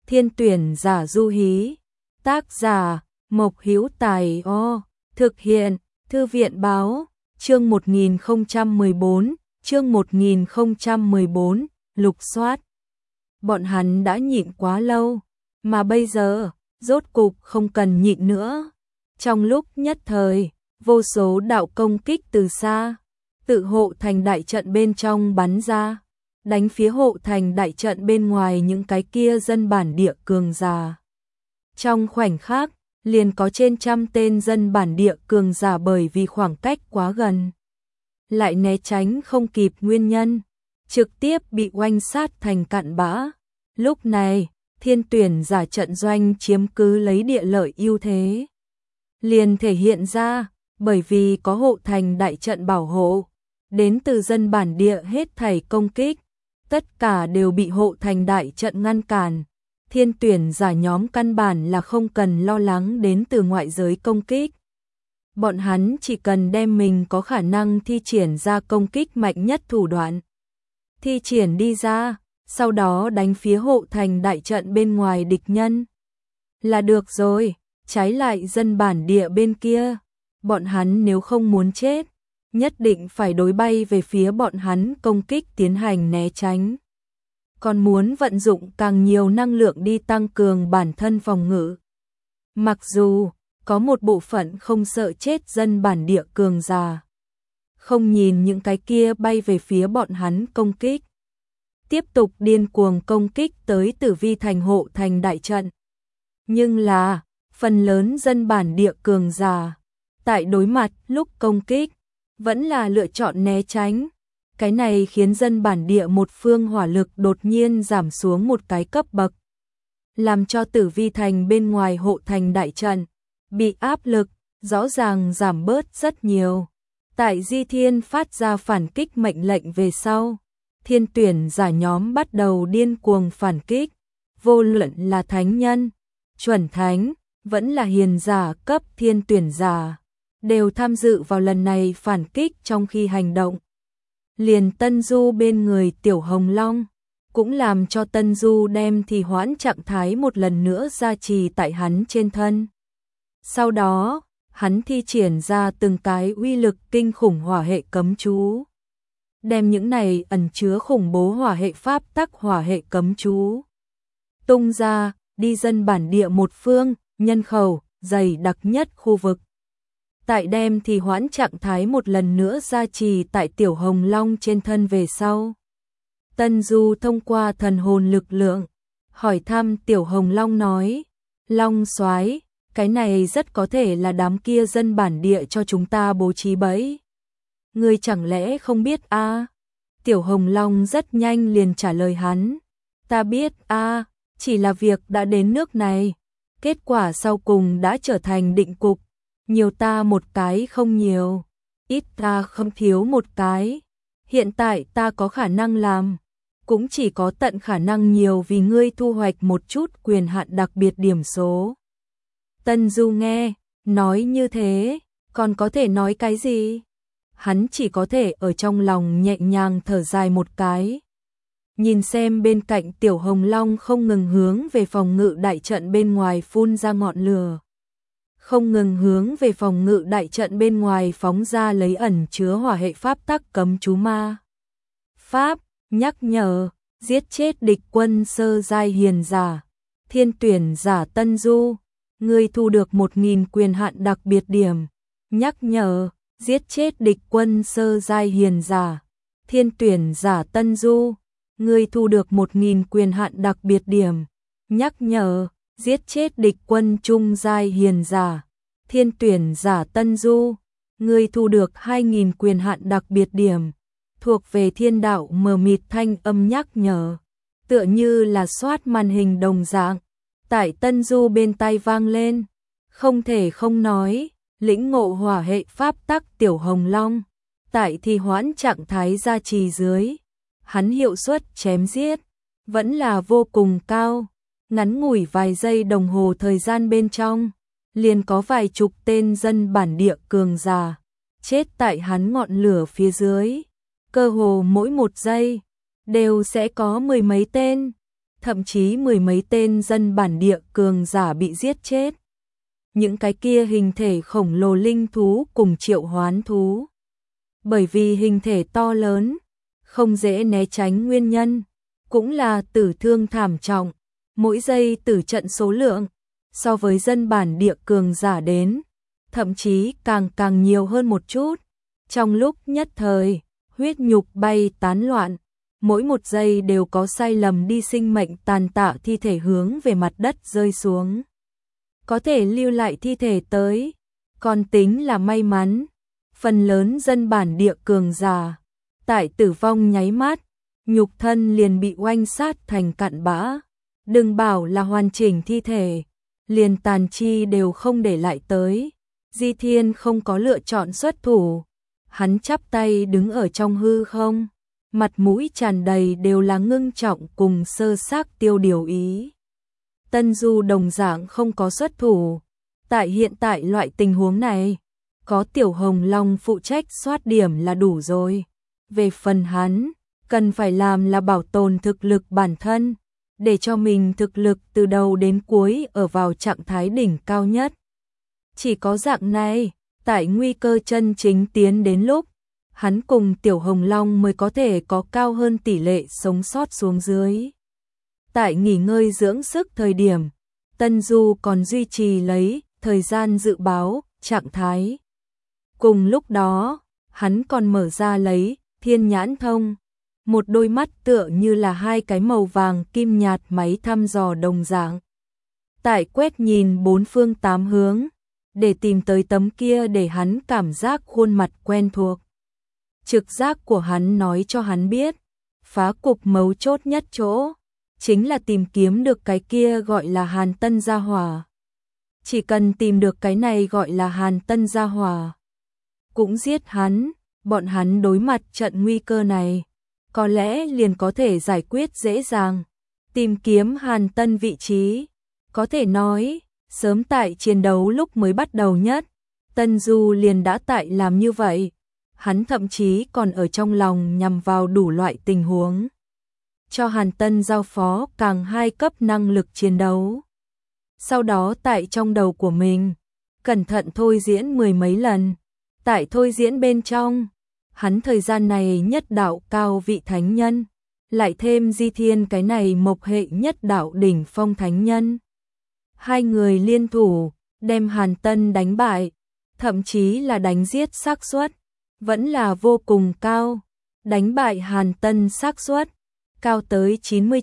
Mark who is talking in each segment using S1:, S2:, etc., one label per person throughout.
S1: Thiên tuyển giả du hí. Tác giả Mộc Hữu Tài. Thực hiện Thư viện báo. Chương 1014, lục soát. Bọn hắn đã nhịn quá lâu, mà bây giờ, rốt cục không cần nhịn nữa. Trong lúc nhất thời, vô số đạo công kích từ xa, tự hộ thành đại trận bên trong bắn ra, đánh phía hộ thành đại trận bên ngoài những cái kia dân bản địa cường giả. Trong khoảnh khắc, liền có trên trăm tên dân bản địa cường giả bởi vì khoảng cách quá gần, lại né tránh không kịp nguyên nhân, trực tiếp bị oanh sát thành cặn bã. Lúc này, thiên tuyển giả trận doanh chiếm cứ lấy địa lợi ưu thế. Liền thể hiện ra, bởi vì có hộ thành đại trận bảo hộ, đến từ dân bản địa hết thảy công kích, tất cả đều bị hộ thành đại trận ngăn cản. Thiên tuyển giả nhóm căn bản là không cần lo lắng đến từ ngoại giới công kích. Bọn hắn chỉ cần đem mình có khả năng thi triển ra công kích mạnh nhất thủ đoạn, thi triển đi ra, sau đó đánh phía hộ thành đại trận bên ngoài địch nhân là được rồi. Trái lại dân bản địa bên kia, bọn hắn nếu không muốn chết, nhất định phải đối bay về phía bọn hắn công kích tiến hành né tránh. Còn muốn vận dụng càng nhiều năng lượng đi tăng cường bản thân phòng ngự. Mặc dù có một bộ phận không sợ chết dân bản địa cường giả, không nhìn những cái kia bay về phía bọn hắn công kích, tiếp tục điên cuồng công kích tới Tử Vi thành hộ thành đại trận. Nhưng là, phần lớn dân bản địa cường giả, tại đối mặt lúc công kích, vẫn là lựa chọn né tránh. Cái này khiến dân bản địa một phương hỏa lực đột nhiên giảm xuống một cái cấp bậc, làm cho Tử Vi thành bên ngoài hộ thành đại trận bị áp lực rõ ràng giảm bớt rất nhiều. Tại Di Thiên phát ra phản kích mệnh lệnh về sau, thiên tuyển giả nhóm bắt đầu điên cuồng phản kích, vô luận là thánh nhân, chuẩn thánh, vẫn là hiền giả cấp thiên tuyển giả, đều tham dự vào lần này phản kích. Trong khi hành động, liền Tân Du bên người Tiểu Hồng Long cũng làm cho Tân Du đem thì hoãn trạng thái một lần nữa gia trì tại hắn trên thân. Sau đó, hắn thi triển ra từng cái uy lực kinh khủng hỏa hệ cấm chú, đem những này ẩn chứa khủng bố hỏa hệ pháp tắc hỏa hệ cấm chú tung ra, đi dân bản địa một phương, nhân khẩu dày đặc nhất khu vực. Tại đem thì hoãn trạng thái một lần nữa gia trì tại Tiểu Hồng Long trên thân về sau, Tân Du thông qua thần hồn lực lượng hỏi thăm Tiểu Hồng Long nói: Long soái, cái này rất có thể là đám kia dân bản địa cho chúng ta bố trí bẫy. Ngươi chẳng lẽ không biết a? Tiểu Hồng Long rất nhanh liền trả lời hắn: Ta biết a, chỉ là việc đã đến nước này, kết quả sau cùng đã trở thành định cục, nhiều ta một cái không nhiều, ít ta không thiếu một cái. Hiện tại ta có khả năng làm, cũng chỉ có tận khả năng nhiều vì ngươi thu hoạch một chút quyền hạn đặc biệt điểm số. Tân Du nghe nói như thế, còn có thể nói cái gì? Hắn chỉ có thể ở trong lòng nhẹ nhàng thở dài một cái. Nhìn xem bên cạnh Tiểu Hồng Long không ngừng hướng về phòng ngự đại trận bên ngoài phun ra ngọn lửa, không ngừng hướng về phòng ngự đại trận bên ngoài phóng ra lấy ẩn chứa hỏa hệ pháp tắc cấm chú ma pháp, nhắc nhở: giết chết địch quân sơ giai hiền giả. Thiên tuyển giả Tân Du, ngươi thu được 1000 quyền hạn đặc biệt điểm. Nhắc nhở: giết chết địch quân sơ giai hiền giả. Thiên tuyển giả Tân Du, ngươi thu được 1000 quyền hạn đặc biệt điểm. Nhắc nhở: giết chết địch quân trung giai hiền giả. Thiên tuyển giả Tân Du, ngươi thu được 2000 quyền hạn đặc biệt điểm. Thuộc về thiên đạo mờ mịt thanh âm nhắc nhở, tựa như là soát màn hình đồng dạng, tại Tân Du bên tai vang lên. Không thể không nói, lĩnh ngộ hỏa hệ pháp tắc Tiểu Hồng Long, tại thì hoãn trạng thái gia trì dưới, hắn hiệu suất chém giết vẫn là vô cùng cao. Ngắn ngủi vài giây đồng hồ thời gian bên trong, liền có vài chục tên dân bản địa cường giả chết tại hắn ngọn lửa phía dưới. Cơ hồ mỗi một giây đều sẽ có mười mấy tên. thậm chí mười mấy tên dân bản địa cường giả bị giết chết. Những cái kia hình thể khổng lồ linh thú cùng triệu hoán thú. Bởi vì hình thể to lớn, không dễ né tránh nguyên nhân, cũng là tử thương thảm trọng, mỗi giây tử trận số lượng, so với dân bản địa cường giả đến, thậm chí càng nhiều hơn một chút. Trong lúc nhất thời, huyết nhục bay tán loạn, mỗi một giây đều có sai lầm đi sinh mệnh tàn tạ thi thể hướng về mặt đất rơi xuống. Có thể lưu lại thi thể tới, còn tính là may mắn. Phần lớn dân bản địa cường giả, tại tử vong nháy mắt, nhục thân liền bị oanh sát thành cặn bã. Đừng bảo là hoàn chỉnh thi thể, liền tàn chi đều không để lại tới. Di Thiên không có lựa chọn xuất thủ, hắn chắp tay đứng ở trong hư không, mặt mũi tràn đầy đều là ngưng trọng cùng sơ xác tiêu điều ý. Tân Du đồng dạng không có xuất thủ, tại hiện tại loại tình huống này, có Tiểu Hồng Long phụ trách soát điểm là đủ rồi. Về phần hắn, cần phải làm là bảo tồn thực lực bản thân, để cho mình thực lực từ đầu đến cuối ở vào trạng thái đỉnh cao nhất. Chỉ có dạng này, tại nguy cơ chân chính tiến đến lúc, hắn cùng Tiểu Hồng Long mới có thể có cao hơn tỷ lệ sống sót xuống dưới. Tại nghỉ ngơi dưỡng sức thời điểm, Tân Du còn duy trì lấy thời gian dự báo, trạng thái. Cùng lúc đó, hắn còn mở ra lấy Thiên Nhãn Thông, một đôi mắt tựa như là hai cái màu vàng kim nhạt máy thăm dò đồng dạng. Tại quét nhìn bốn phương tám hướng, để tìm tới tấm kia để hắn cảm giác khuôn mặt quen thuộc. Trực giác của hắn nói cho hắn biết, phá cục mấu chốt nhất chỗ, chính là tìm kiếm được cái kia gọi là Hàn Tân Gia Hỏa. Chỉ cần tìm được cái này gọi là Hàn Tân Gia Hỏa, cũng giết hắn, bọn hắn đối mặt trận nguy cơ này, có lẽ liền có thể giải quyết dễ dàng. Tìm kiếm Hàn Tân vị trí, có thể nói, sớm tại chiến đấu lúc mới bắt đầu nhất, Tân Du liền đã tại làm như vậy. Hắn thậm chí còn ở trong lòng nhằm vào đủ loại tình huống, cho Hàn Tân giao phó càng hai cấp năng lực chiến đấu. Sau đó tại trong đầu của mình, cẩn thận thôi diễn mười mấy lần. Tại thôi diễn bên trong, hắn thời gian này nhất đạo cao vị thánh nhân, lại thêm Di Thiên cái này mộc hệ nhất đạo đỉnh phong thánh nhân. Hai người liên thủ, đem Hàn Tân đánh bại, thậm chí là đánh giết xác suất vẫn là vô cùng cao. Đánh bại Hàn Tân xác suất cao tới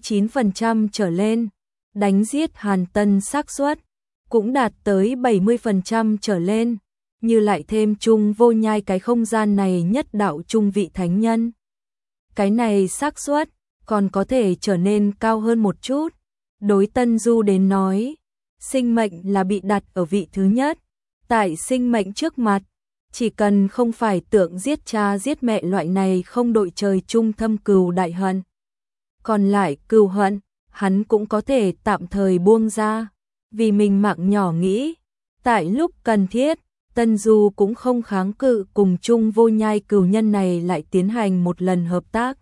S1: 99% trở lên, đánh giết Hàn Tân xác suất cũng đạt tới 70% trở lên. Như lại thêm Trung Vô Nhai cái không gian này nhất đạo trung vị thánh nhân, cái này xác suất còn có thể trở nên cao hơn một chút. Đối Tân Du đến nói, sinh mệnh là bị đặt ở vị thứ nhất. Tại sinh mệnh trước mặt, chỉ cần không phải tượng giết cha giết mẹ loại này không đội trời chung thâm cừu đại hận, còn lại cừu hận, hắn cũng có thể tạm thời buông ra, vì mình mạng nhỏ nghĩ. Tại lúc cần thiết, Tân Du cũng không kháng cự cùng Trung Vô Nhai cừu nhân này lại tiến hành một lần hợp tác.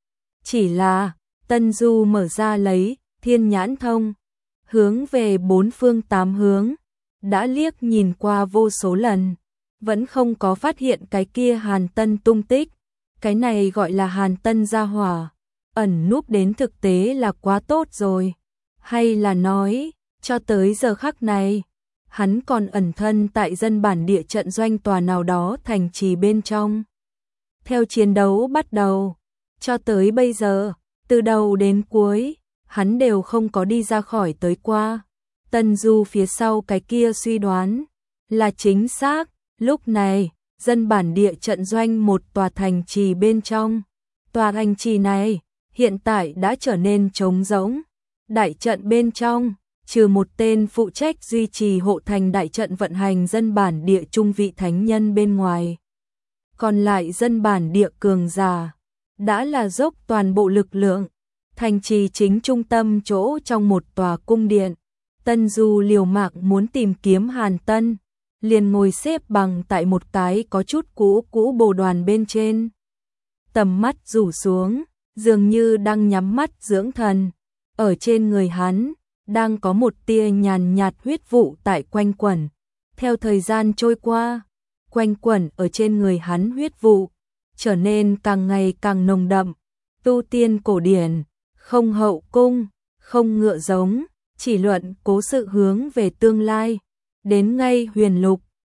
S1: Chỉ là, Tân Du mở ra lấy Thiên Nhãn Thông, hướng về bốn phương tám hướng, đã liếc nhìn qua vô số lần, vẫn không có phát hiện cái kia Hàn Tân tung tích. Cái này gọi là Hàn Tân Gia Hỏa, ẩn núp đến thực tế là quá tốt rồi. Hay là nói, cho tới giờ khắc này, hắn còn ẩn thân tại dân bản địa trận doanh tòa nào đó thành trì bên trong. Theo chiến đấu bắt đầu, cho tới bây giờ, từ đầu đến cuối, hắn đều không có đi ra khỏi tới qua. Tân Du phía sau cái kia suy đoán là chính xác. Lúc này, dân bản địa trận doanh một tòa thành trì bên trong. Tòa thành trì này hiện tại đã trở nên trống rỗng. Đại trận bên trong, trừ một tên phụ trách duy trì hộ thành đại trận vận hành dân bản địa trung vị thánh nhân bên ngoài, còn lại dân bản địa cường giả đã là dốc toàn bộ lực lượng. Thành trì chính trung tâm chỗ trong một tòa cung điện, Tân Du liều mạng muốn tìm kiếm Hàn Tân, liền ngồi xếp bằng tại một cái có chút cũ bồ đoàn bên trên. Tầm mắt rủ xuống, dường như đang nhắm mắt dưỡng thần. ở trên người hắn đang có một tia nhàn nhạt huyết vụ tại quanh quẩn. Theo thời gian trôi qua, quanh quẩn ở trên người hắn huyết vụ trở nên càng ngày càng nồng đậm. Tu tiên cổ điển, không hậu cung, không ngựa giống, chỉ luận cố sự hướng về tương lai. Đến ngay huyền lục,